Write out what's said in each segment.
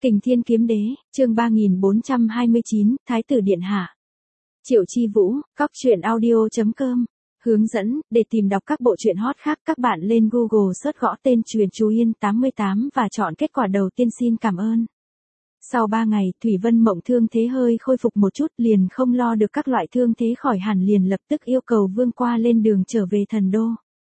Kình Thiên Kiếm Đế, chương 3429, Thái tử Điện Hạ. Triệu Chi Vũ, Cóc Truyện Audio.com. Hướng dẫn, để tìm đọc các bộ truyện hot khác các bạn lên Google search gõ tên Truyện Chú Yên 88 và chọn kết quả đầu tiên xin cảm ơn. Sau 3 ngày, Thủy Vân Mộng thương thế hơi khôi phục một chút liền không lo được các loại thương thế khỏi hẳn liền lập tức yêu cầu Vương Qua lên đường trở về thần đô.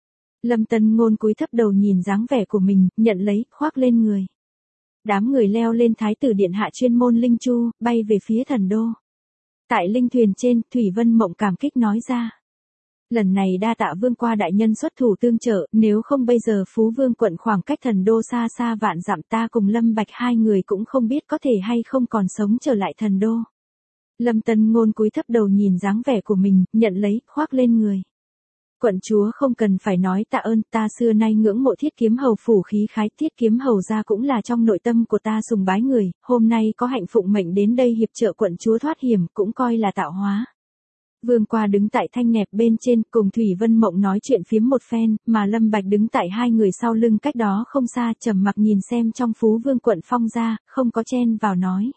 Lâm Tân Ngôn cúi thấp đầu nhìn dáng vẻ của mình, nhận lấy, khoác lên người. Đám người leo lên Thái tử Điện Hạ chuyên môn linh chu, bay về phía thần đô. Tại linh thuyền trên, Thủy Vân Mộng cảm kích nói ra. Lần này đa tạ Vương Qua đại nhân xuất thủ tương trợ, nếu không bây giờ Phú Vương quận khoảng cách thần đô xa xa vạn dặm ta cùng Lâm Bạch hai người cũng không biết có thể hay không còn sống trở lại thần đô. Lâm Tân Ngôn cúi thấp đầu nhìn dáng vẻ của mình, nhận lấy, khoác lên người. Quận chúa không cần phải nói tạ ơn, ta xưa nay ngưỡng mộ Thiết Kiếm Hầu phủ khí khái, Thiết Kiếm Hầu gia cũng là trong nội tâm của ta sùng bái người, hôm nay có hạnh phụng mệnh đến đây hiệp trợ quận chúa thoát hiểm, cũng coi là tạo hóa. Vương Qua đứng tại thanh nẹp bên trên, cùng Thủy Vân Mộng nói chuyện phiếm một phen, mà Lâm Bạch đứng tại hai người sau lưng cách đó không xa, trầm mặc nhìn xem trong Phú Vương quận phong ra, không có chen vào nói.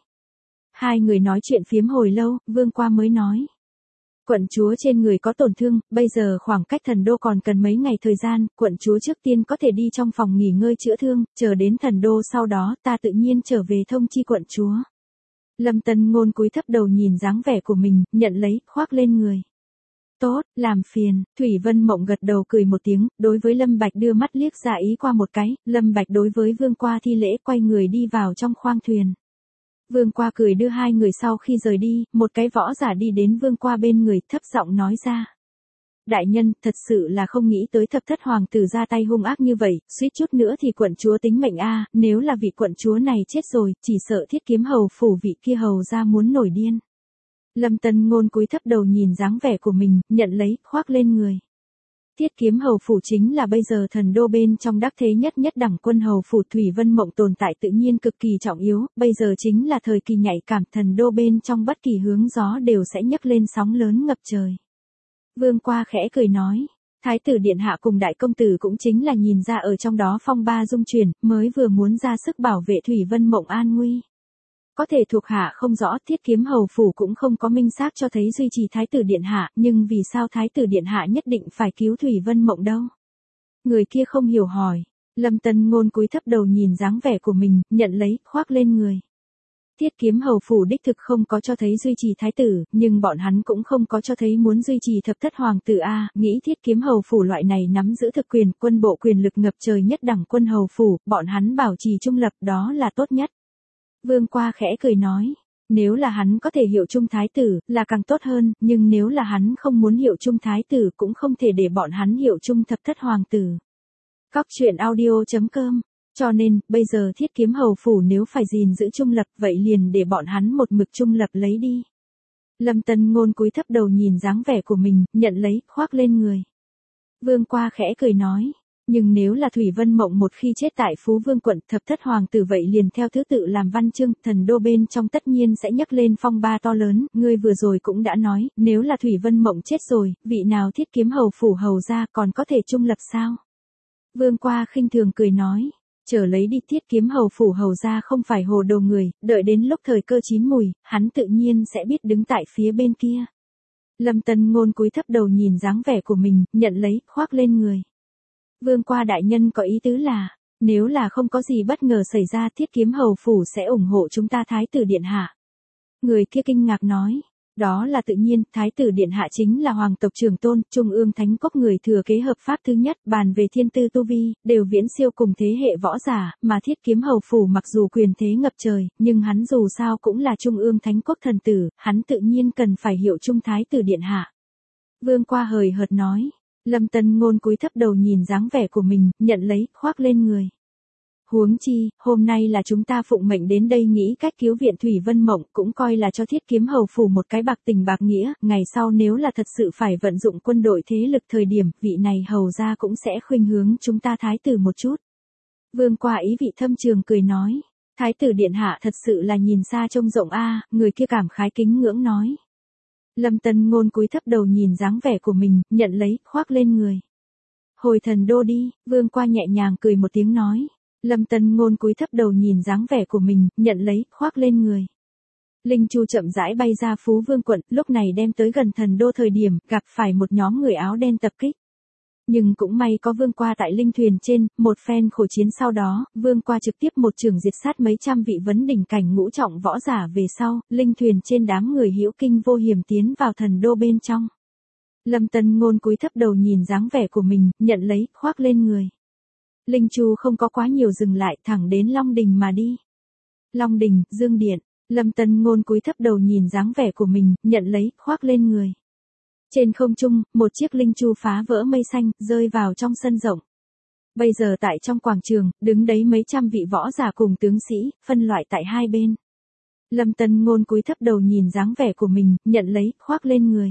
Hai người nói chuyện phiếm hồi lâu, Vương Qua mới nói. Quận chúa trên người có tổn thương, bây giờ khoảng cách thần đô còn cần mấy ngày thời gian, quận chúa trước tiên có thể đi trong phòng nghỉ ngơi chữa thương, chờ đến thần đô sau đó ta tự nhiên trở về thông chi quận chúa. Lâm Tân Ngôn cúi thấp đầu nhìn dáng vẻ của mình, nhận lấy, khoác lên người. Tốt, làm phiền, Thủy Vân Mộng gật đầu cười một tiếng, đối với Lâm Bạch đưa mắt liếc ra ý qua một cái, Lâm Bạch đối với Vương Qua thi lễ quay người đi vào trong khoang thuyền. Vương Qua cười đưa hai người sau khi rời đi, một cái võ giả đi đến Vương Qua bên người, thấp giọng nói ra. Đại nhân, thật sự là không nghĩ tới thập thất hoàng tử ra tay hung ác như vậy, suýt chút nữa thì quận chúa tính mệnh a, nếu là vị quận chúa này chết rồi, chỉ sợ Thiết Kiếm Hầu phủ vị kia hầu ra muốn nổi điên. Lâm Tân Ngôn cúi thấp đầu nhìn dáng vẻ của mình, nhận lấy, khoác lên người. Thiết Kiếm Hầu phủ chính là bây giờ thần đô bên trong đắc thế nhất đẳng quân hầu phủ, Thủy Vân Mộng tồn tại tự nhiên cực kỳ trọng yếu, bây giờ chính là thời kỳ nhạy cảm, thần đô bên trong bất kỳ hướng gió đều sẽ nhấc lên sóng lớn ngập trời. Vương Qua khẽ cười nói, Thái tử Điện Hạ cùng đại công tử cũng chính là nhìn ra ở trong đó phong ba dung chuyển, mới vừa muốn ra sức bảo vệ Thủy Vân Mộng an nguy. Có thể thuộc hạ không rõ, Thiết Kiếm Hầu phủ cũng không có minh xác cho thấy duy trì Thái tử Điện Hạ, nhưng vì sao Thái tử Điện Hạ nhất định phải cứu Thủy Vân Mộng đâu? Người kia không hiểu hỏi. Lâm Tân Ngôn cúi thấp đầu nhìn dáng vẻ của mình, nhận lấy, khoác lên người. Thiết Kiếm Hầu phủ đích thực không có cho thấy duy trì thái tử, nhưng bọn hắn cũng không có cho thấy muốn duy trì thập thất hoàng tử a, nghĩ Thiết Kiếm Hầu phủ loại này nắm giữ thực quyền, quân bộ quyền lực ngập trời nhất đẳng quân hầu phủ, bọn hắn bảo trì trung lập đó là tốt nhất. Vương Qua khẽ cười nói, nếu là hắn có thể hiệu chung thái tử, là càng tốt hơn, nhưng nếu là hắn không muốn hiệu chung thái tử cũng không thể để bọn hắn hiệu chung thập thất hoàng tử. Cóc Truyện Audio.com. Cho nên, bây giờ Thiết Kiếm Hầu phủ nếu phải gìn giữ trung lập vậy liền để bọn hắn một mực trung lập lấy đi. Lâm Tân Ngôn cúi thấp đầu nhìn dáng vẻ của mình, nhận lấy, khoác lên người. Vương Qua khẽ cười nói, nhưng nếu là Thủy Vân Mộng một khi chết tại Phú Vương quận thập thất hoàng tử vậy liền theo thứ tự làm văn chương, thần đô bên trong tất nhiên sẽ nhấc lên phong ba to lớn, ngươi vừa rồi cũng đã nói, nếu là Thủy Vân Mộng chết rồi, vị nào Thiết Kiếm Hầu phủ hầu ra còn có thể trung lập sao? Vương Qua khinh thường cười nói. Chờ lấy đi, Thiết Kiếm Hầu phủ hầu ra không phải hồ đồ người, đợi đến lúc thời cơ chín mùi, hắn tự nhiên sẽ biết đứng tại phía bên kia. Lâm Tân Ngôn cúi thấp đầu nhìn dáng vẻ của mình, nhận lấy, khoác lên người. Vương Qua đại nhân có ý tứ là, nếu là không có gì bất ngờ xảy ra Thiết Kiếm Hầu phủ sẽ ủng hộ chúng ta Thái tử Điện Hạ. Người kia kinh ngạc nói. Đó là tự nhiên, Thái tử Điện Hạ chính là hoàng tộc trưởng tôn, trung ương thánh quốc người thừa kế hợp pháp thứ nhất, bàn về thiên tư tu vi, đều viễn siêu cùng thế hệ võ giả, mà Thiết Kiếm Hầu phủ mặc dù quyền thế ngập trời, nhưng hắn dù sao cũng là trung ương thánh quốc thần tử, hắn tự nhiên cần phải hiệu chung Thái tử Điện Hạ. Vương Qua hời hợt nói, Lâm Tân Ngôn cúi thấp đầu nhìn dáng vẻ của mình, nhận lấy, khoác lên người. Huống chi, hôm nay là chúng ta phụng mệnh đến đây nghĩ cách cứu viện Thủy Vân Mộng, cũng coi là cho Thiết Kiếm Hầu phủ một cái bạc tình bạc nghĩa, ngày sau nếu là thật sự phải vận dụng quân đội thế lực thời điểm, vị này hầu ra cũng sẽ khuynh hướng chúng ta thái tử một chút. Vương Qua ý vị thâm trường cười nói, Thái tử Điện Hạ thật sự là nhìn xa trông rộng a, người kia cảm khái kính ngưỡng nói. Lâm Tân Ngôn cúi thấp đầu nhìn dáng vẻ của mình, nhận lấy, khoác lên người. Hồi thần đô đi, Vương Qua nhẹ nhàng cười một tiếng nói. Lâm Tân Ngôn cúi thấp đầu nhìn dáng vẻ của mình, nhận lấy, khoác lên người. Linh Chu chậm rãi bay ra Phú Vương quận, lúc này đem tới gần Thần Đô thời điểm, gặp phải một nhóm người áo đen tập kích. Nhưng cũng may có Vương qua tại linh thuyền trên, một phen khổ chiến sau đó, Vương qua trực tiếp một trường diệt sát mấy trăm vị vấn đỉnh cảnh ngũ trọng võ giả về sau, linh thuyền trên đám người hữu kinh vô hiểm tiến vào Thần Đô bên trong. Lâm Tân Ngôn cúi thấp đầu nhìn dáng vẻ của mình, nhận lấy, khoác lên người. Linh Chu không có quá nhiều dừng lại, thẳng đến Long Đình mà đi. Long Đình, Dương Điện. Lâm Tân Ngôn cúi thấp đầu nhìn dáng vẻ của mình, nhận lấy, khoác lên người. Trên không trung, một chiếc linh chu phá vỡ mây xanh, rơi vào trong sân rộng. Bây giờ tại trong quảng trường, đứng đấy mấy trăm vị võ giả cùng tướng sĩ, phân loại tại hai bên. Lâm Tân Ngôn cúi thấp đầu nhìn dáng vẻ của mình, nhận lấy, khoác lên người.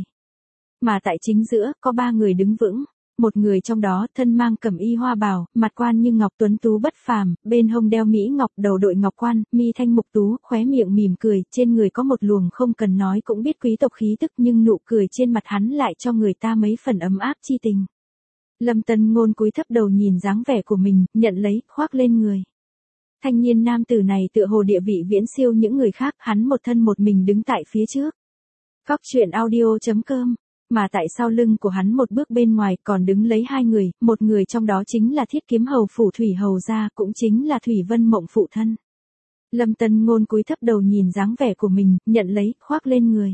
Mà tại chính giữa, có ba người đứng vững. Một người trong đó thân mang cẩm y hoa bào, mặt quan như ngọc tuấn tú bất phàm, bên hông đeo mỹ ngọc, đầu đội ngọc quan, mi thanh mục tú, khóe miệng mỉm cười, trên người có một luồng không cần nói cũng biết quý tộc khí tức, nhưng nụ cười trên mặt hắn lại cho người ta mấy phần ấm áp chi tình. Lâm Tân Ngôn cúi thấp đầu nhìn dáng vẻ của mình, nhận lấy, khoác lên người. Thanh niên nam tử này tựa hồ địa vị viễn siêu những người khác, hắn một thân một mình đứng tại phía trước. Cóc truyện audio.com. Mà tại sau lưng của hắn một bước bên ngoài còn đứng lấy hai người, một người trong đó chính là Thiết Kiếm Hầu phủ Thủy Hầu gia, cũng chính là Thủy Vân Mộng phụ thân. Lâm Tân Ngôn cúi thấp đầu nhìn dáng vẻ của mình, nhận lấy, khoác lên người.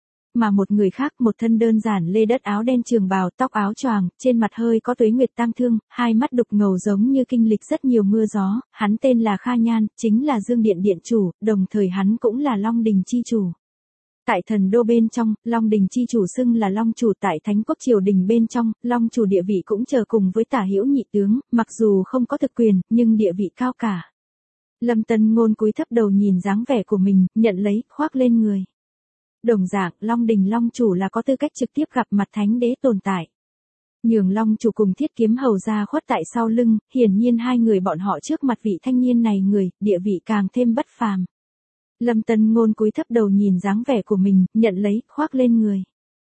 Mà một người khác, một thân đơn giản lê đất áo đen trường bào, tóc áo choàng, trên mặt hơi có tuế nguyệt tang thương, hai mắt đục ngầu giống như kinh lịch rất nhiều mưa gió, hắn tên là Kha Nhan, chính là Dương Điện điện chủ, đồng thời hắn cũng là Long Đình chi chủ. Tại Thần Đô bên trong, Long Đình chi chủ xưng là Long chủ, tại Thánh Quốc triều đình bên trong, Long chủ địa vị cũng chờ cùng với Tả Hữu nhị tướng, mặc dù không có thực quyền, nhưng địa vị cao cả. Lâm Tân Ngôn cúi thấp đầu nhìn dáng vẻ của mình, nhận lấy, khoác lên người. Đồng dạng, Long Đình Long chủ là có tư cách trực tiếp gặp mặt Thánh đế tồn tại. Nhường Long chủ cùng Thiết Kiếm Hầu gia khuất tại sau lưng, hiển nhiên hai người bọn họ trước mặt vị thanh niên này người, địa vị càng thêm bất phàm. Lâm Tân Ngôn cúi thấp đầu nhìn dáng vẻ của mình, nhận lấy, khoác lên người.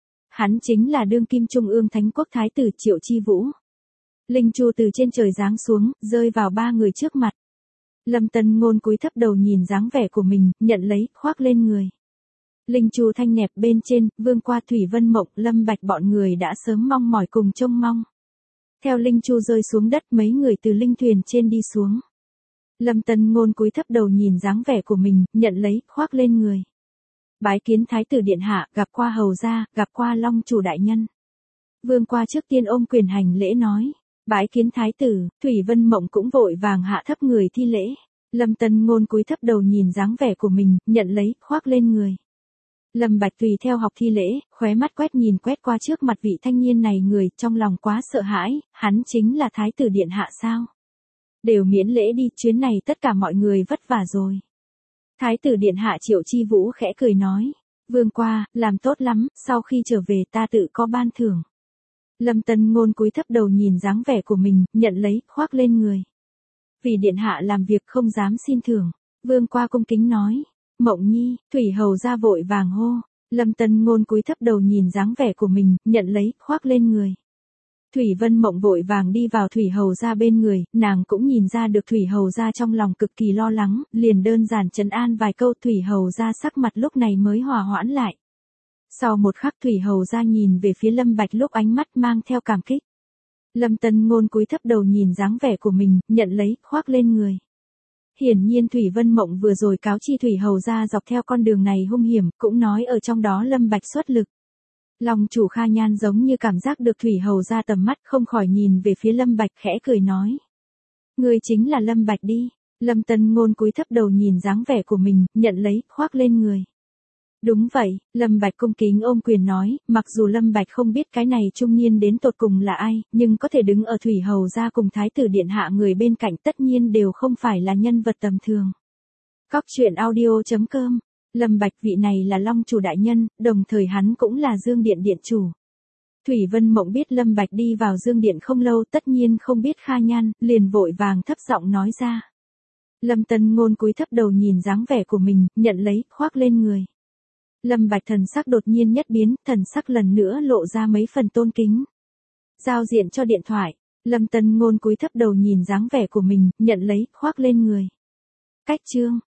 Hắn chính là đương kim trung ương Thánh Quốc thái tử Triệu Chi Vũ. Linh chu từ trên trời giáng xuống, rơi vào ba người trước mặt. Lâm Tân Ngôn cúi thấp đầu nhìn dáng vẻ của mình, nhận lấy, khoác lên người. Linh chu thanh nẹp bên trên, Vương qua Thủy Vân Mộng, Lâm Bạch bọn người đã sớm mong mỏi cùng trông mong. Theo linh chu rơi xuống đất, mấy người từ linh thuyền trên đi xuống. Lâm Tân Ngôn cúi thấp đầu nhìn dáng vẻ của mình, nhận lấy, khoác lên người. Bái kiến thái tử điện hạ, gặp qua hầu gia, gặp qua Long chủ đại nhân. Vương qua trước tiên ôm quyền hành lễ nói, bái kiến thái tử, Thủy Vân Mộng cũng vội vàng hạ thấp người thi lễ. Lâm Tân Ngôn cúi thấp đầu nhìn dáng vẻ của mình, nhận lấy, khoác lên người. Lâm Bạch tùy theo học thi lễ, khóe mắt quét qua trước mặt vị thanh niên này người, trong lòng quá sợ hãi, hắn chính là thái tử điện hạ sao? Đều miễn lễ đi, chuyến này tất cả mọi người vất vả rồi. Thái tử điện hạ Triệu Chi Vũ khẽ cười nói, Vương qua, làm tốt lắm, sau khi trở về ta tự có ban thưởng. Lâm Tân Ngôn cúi thấp đầu nhìn dáng vẻ của mình, nhận lấy, khoác lên người. Vì điện hạ làm việc không dám xin thưởng. Vương qua cung kính nói, Mộng nhi, Thủy hầu ra vội vàng hô. Lâm Tân Ngôn cúi thấp đầu nhìn dáng vẻ của mình, nhận lấy, khoác lên người. Thủy Vân Mộng vội vàng đi vào Thủy hầu ra bên người, nàng cũng nhìn ra được Thủy hầu ra trong lòng cực kỳ lo lắng, liền đơn giản trấn an vài câu, Thủy hầu ra sắc mặt lúc này mới hòa hoãn lại. Sau một khắc Thủy hầu ra nhìn về phía Lâm Bạch lúc ánh mắt mang theo cảm kích. Lâm Tân Ngôn cúi thấp đầu nhìn dáng vẻ của mình, nhận lấy, khoác lên người. Hiển nhiên Thủy Vân Mộng vừa rồi cáo chi Thủy hầu ra dọc theo con đường này hung hiểm, cũng nói ở trong đó Lâm Bạch xuất lực. Long chủ Kha Nhan giống như cảm giác được Thủy hầu ra tầm mắt, không khỏi nhìn về phía Lâm Bạch khẽ cười nói. Người chính là Lâm Bạch đi. Lâm Tân Ngôn cúi thấp đầu nhìn dáng vẻ của mình, nhận lấy, khoác lên người. Đúng vậy, Lâm Bạch cung kính ôm quyền nói, mặc dù Lâm Bạch không biết cái này trung niên đến tột cùng là ai, nhưng có thể đứng ở Thủy hầu ra cùng thái tử điện hạ người bên cạnh tất nhiên đều không phải là nhân vật tầm thường. Cóc truyện audio.com. Lâm Bạch vị này là Long chủ đại nhân, đồng thời hắn cũng là Dương Điện điện chủ. Thủy Vân Mộng biết Lâm Bạch đi vào Dương Điện không lâu, tất nhiên không biết Kha Nhan, liền vội vàng thấp giọng nói ra. Lâm Tân Ngôn cúi thấp đầu nhìn dáng vẻ của mình, nhận lấy, khoác lên người. Lâm Bạch thần sắc đột nhiên nhất biến, thần sắc lần nữa lộ ra mấy phần tôn kính. Giao diện cho điện thoại. Lâm Tân Ngôn cúi thấp đầu nhìn dáng vẻ của mình, nhận lấy, khoác lên người. Cách chương.